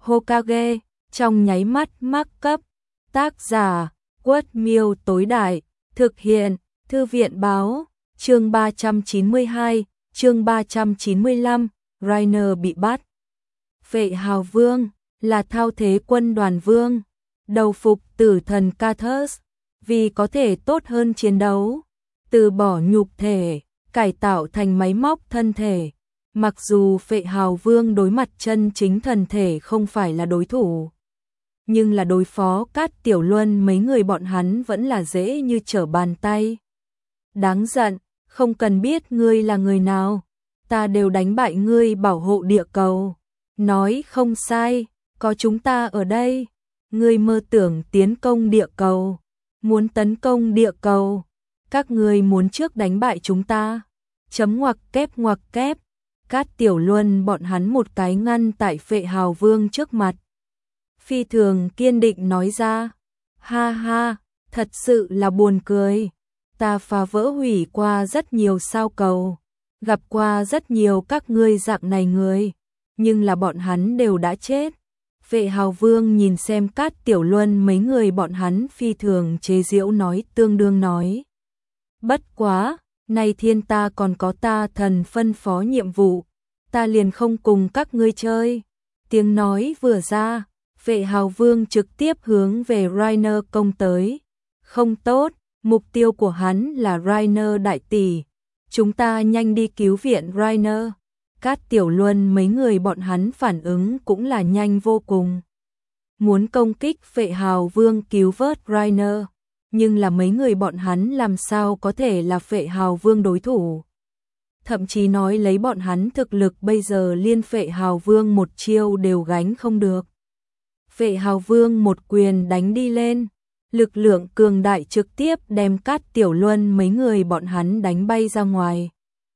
Hokage, trong nháy mắt mắc cấp. Tác giả, Quất Miêu tối đại, thực hiện, Thư viện báo, chương 392, chương 395, Reiner bị bắt. Phệ Hào Vương, là thao thế quân đoàn vương, đầu phục tử thần Cathus, vì có thể tốt hơn chiến đấu, từ bỏ nhục thể, cải tạo thành máy móc thân thể. Mặc dù Phệ Hào Vương đối mặt chân chính thần thể không phải là đối thủ, nhưng là đối phó Cát Tiểu Luân mấy người bọn hắn vẫn là dễ như trở bàn tay. Đáng giận, không cần biết ngươi là người nào, ta đều đánh bại ngươi bảo hộ địa cầu. Nói không sai, có chúng ta ở đây, ngươi mơ tưởng tiến công địa cầu, muốn tấn công địa cầu, các ngươi muốn trước đánh bại chúng ta. Chấm ngoặc kép. Cát Tiểu Luân bọn hắn một cái ngăn tại Phệ Hào Vương trước mặt. Phi thường kiên định nói ra, ha ha, thật sự là buồn cười. Ta phá vỡ hủy qua rất nhiều sao cầu, gặp qua rất nhiều các ngươi dạng này người, nhưng là bọn hắn đều đã chết. Phệ Hào Vương nhìn xem Cát Tiểu Luân mấy người bọn hắn phi thường chế giễu nói, tương đương nói. Bất quá, này thiên ta còn có ta thần phân phó nhiệm vụ, ta liền không cùng các ngươi chơi. Tiếng nói vừa ra, Phệ Hào Vương trực tiếp hướng về Reiner công tới. Không tốt, mục tiêu của hắn là Reiner đại tỷ. Chúng ta nhanh đi cứu viện Reiner. Cát Tiểu Luân mấy người bọn hắn phản ứng cũng là nhanh vô cùng. Muốn công kích Phệ Hào Vương cứu vớt Reiner, nhưng là mấy người bọn hắn làm sao có thể là Phệ Hào Vương đối thủ. Thậm chí nói lấy bọn hắn thực lực bây giờ liên Phệ Hào Vương một chiêu đều gánh không được. Phệ Hào Vương một quyền đánh đi lên, lực lượng cường đại trực tiếp đem Cát Tiểu Luân mấy người bọn hắn đánh bay ra ngoài.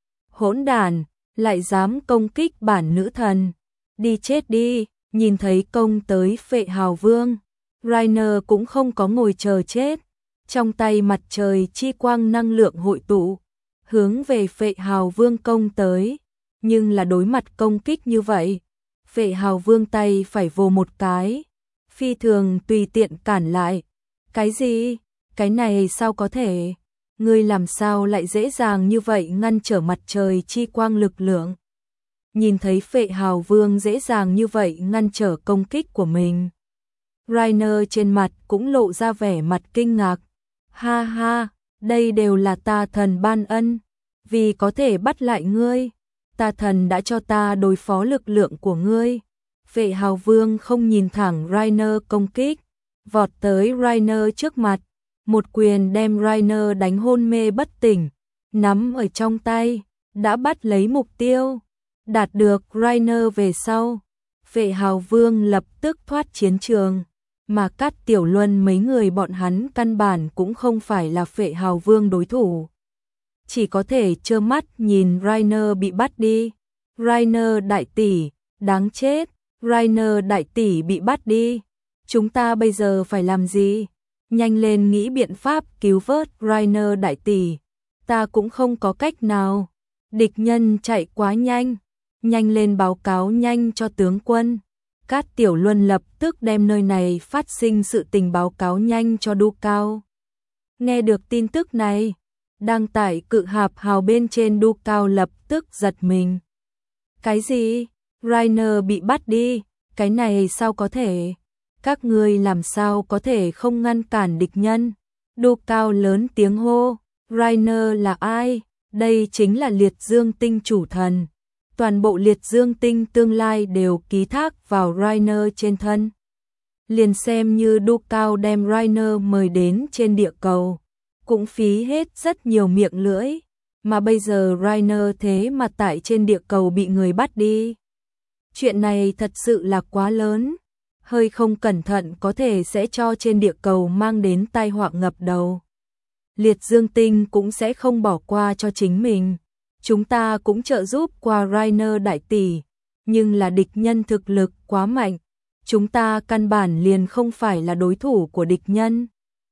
Hỗn đản, lại dám công kích bản nữ thần, đi chết đi. Nhìn thấy công tới Phệ Hào Vương, Reiner cũng không có ngồi chờ chết, trong tay mặt trời chi quang năng lượng hội tụ, hướng về Phệ Hào Vương công tới. Nhưng là đối mặt công kích như vậy, Phệ Hào Vương tay phải vồ một cái, phi thường tùy tiện cản lại. Cái gì? Cái này sao có thể? Ngươi làm sao lại dễ dàng như vậy ngăn trở mặt trời chi quang lực lượng? Nhìn thấy Phệ Hào Vương dễ dàng như vậy ngăn trở công kích của mình, Reiner trên mặt cũng lộ ra vẻ mặt kinh ngạc. Ha ha, đây đều là ta thần ban ân, vì có thể bắt lại ngươi, ta thần đã cho ta đối phó lực lượng của ngươi. Phệ Hào Vương không nhìn thẳng Reiner công kích, vọt tới Reiner trước mặt, một quyền đem Reiner đánh hôn mê bất tỉnh, nắm ở trong tay, đã bắt lấy mục tiêu. Đạt được Reiner về sau, Phệ Hào Vương lập tức thoát chiến trường, mà Cát Tiểu Luân mấy người bọn hắn căn bản cũng không phải là Phệ Hào Vương đối thủ. Chỉ có thể trơ mắt nhìn Reiner bị bắt đi. Reiner đại tỷ, đáng chết, Reiner đại tỷ bị bắt đi. Chúng ta bây giờ phải làm gì? Nhanh lên nghĩ biện pháp cứu vớt Reiner đại tỷ. Ta cũng không có cách nào. Địch nhân chạy quá nhanh. Nhanh lên báo cáo nhanh cho tướng quân. Cát Tiểu Luân lập tức đem nơi này phát sinh sự tình báo cáo nhanh cho Du Cao. Nghe được tin tức này, đang tại cự hạp hào bên trên Du Cao lập tức giật mình. Cái gì? Reiner bị bắt đi, cái này sao có thể? Các ngươi làm sao có thể không ngăn cản địch nhân? Du Cao lớn tiếng hô, Reiner là ai? Đây chính là Liệt Dương Tinh chủ thần. Toàn bộ Liệt Dương Tinh tương lai đều ký thác vào Reiner trên thân. Liền xem như Du Cao đem Reiner mời đến trên địa cầu, cũng phí hết rất nhiều miệng lưỡi, mà bây giờ Reiner thế mà tại trên địa cầu bị người bắt đi. Chuyện này thật sự là quá lớn, hơi không cẩn thận có thể sẽ cho trên địa cầu mang đến tai họa ngập đầu. Liệt Dương Tinh cũng sẽ không bỏ qua cho chính mình. Chúng ta cũng trợ giúp qua Reiner đại tỷ, nhưng là địch nhân thực lực quá mạnh, chúng ta căn bản liền không phải là đối thủ của địch nhân.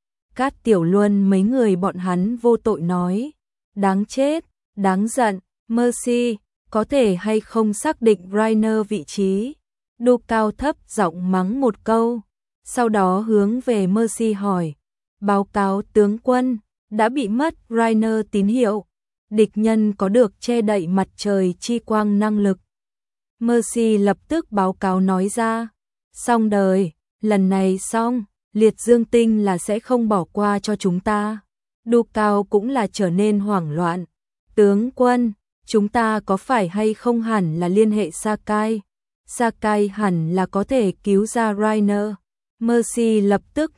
Cát Tiểu Luân mấy người bọn hắn vô tội nói, đáng chết, đáng giận, Mercy, có thể hay không xác định Reiner vị trí? Đu Cao thấp giọng mắng một câu, sau đó hướng về Mercy hỏi, báo cáo tướng quân, đã bị mất Rainer tín hiệu, địch nhân có được che đậy mặt trời chi quang năng lực. Mercy lập tức báo cáo nói ra, xong đời, lần này xong, liệt dương tinh là sẽ không bỏ qua cho chúng ta. Đu Cao cũng là trở nên hoảng loạn, tướng quân, chúng ta có phải hay không hẳn là liên hệ Sakai? Sakai hẳn là có thể cứu ra Rainer. Mercy lập tức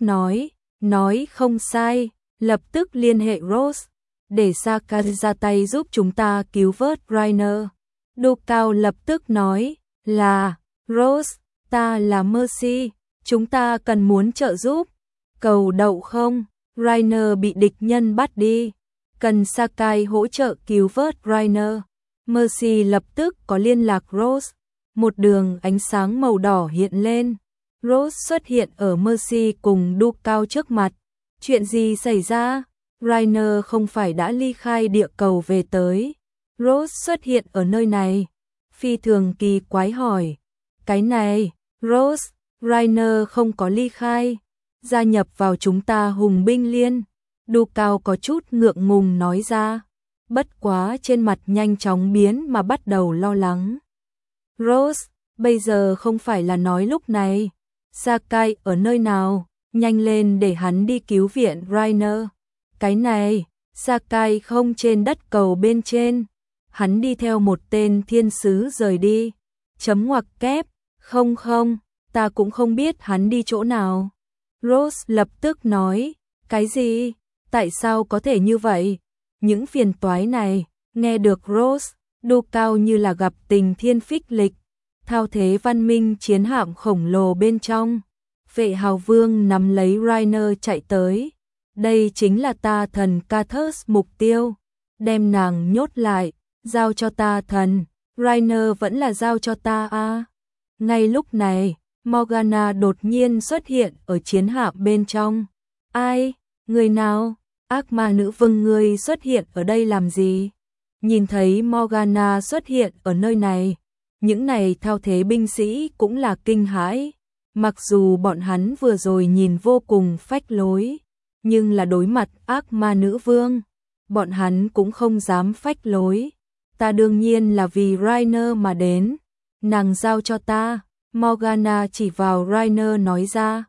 nói không sai, lập tức liên hệ Rose, để Sakai ra tay giúp chúng ta cứu vớt Rainer. Đu Cao lập tức nói, là, Rose, ta là Mercy, chúng ta cần muốn trợ giúp. Cầu đậu không, Rainer bị địch nhân bắt đi, cần Sakai hỗ trợ cứu vớt Rainer. Mercy lập tức có liên lạc Rose, một đường ánh sáng màu đỏ hiện lên. Rose xuất hiện ở Mercy cùng Đu Cao trước mặt. Chuyện gì xảy ra? Rainer không phải đã ly khai địa cầu về tới. Rose xuất hiện ở nơi này. Phi thường kỳ quái hỏi. Cái này, Rose, Rainer không có ly khai. Gia nhập vào chúng ta hùng binh liên. Đu Cao có chút ngượng ngùng nói ra. Bất quá trên mặt nhanh chóng biến mà bắt đầu lo lắng. Rose, bây giờ không phải là nói lúc này. Sakai ở nơi nào? Nhanh lên để hắn đi cứu viện Rainer. Cái này, Sakai không trên đất cầu bên trên. Hắn đi theo một tên thiên sứ rời đi. Chấm ngoặc kép, không, ta cũng không biết hắn đi chỗ nào. Rose lập tức nói, cái gì? Tại sao có thể như vậy? Những phiền toái này, nghe được Rose, Đu Cao như là gặp tình thiên phích lịch. Thao thế văn minh chiến hạm khổng lồ bên trong. Vệ hào vương nắm lấy Rainer chạy tới. Đây chính là ta thần Kathus mục tiêu. Đem nàng nhốt lại, giao cho ta thần. Rainer vẫn là giao cho ta à. Ngay lúc này, Morgana đột nhiên xuất hiện ở chiến hạm bên trong. Ai? Người nào? Ác ma nữ vương, ngươi xuất hiện ở đây làm gì? Nhìn thấy Morgana xuất hiện ở nơi này, những này thao thế binh sĩ cũng là kinh hãi. Mặc dù bọn hắn vừa rồi nhìn vô cùng phách lối, nhưng là đối mặt ác ma nữ vương, bọn hắn cũng không dám phách lối. Ta đương nhiên là vì Rainer mà đến. Nàng giao cho ta. Morgana chỉ vào Rainer nói ra.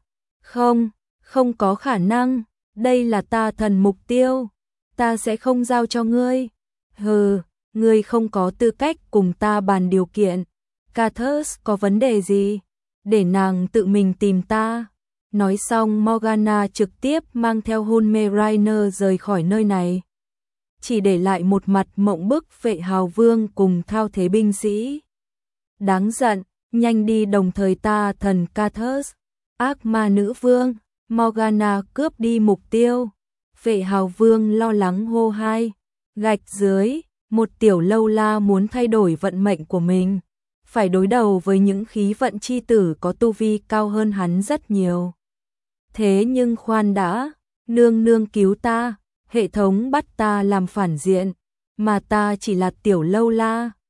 Không có khả năng. Đây là ta thần mục tiêu. Ta sẽ không giao cho ngươi. Hừ, ngươi không có tư cách cùng ta bàn điều kiện. Kathus có vấn đề gì? Để nàng tự mình tìm ta. Nói xong Morgana trực tiếp mang theo hôn mê Rainer rời khỏi nơi này. Chỉ để lại một mặt mộng bức vệ hào vương cùng thao thế binh sĩ. Đáng giận, nhanh đi, đồng thời ta thần Kathus. Ác ma nữ vương, Morgana cướp đi mục tiêu. Vệ hào vương lo lắng hô hai. Gạch dưới, một tiểu lâu la muốn thay đổi vận mệnh của mình. Phải đối đầu với những khí vận chi tử có tu vi cao hơn hắn rất nhiều. Thế nhưng khoan đã, nương cứu ta, hệ thống bắt ta làm phản diện, mà ta chỉ là tiểu lâu la.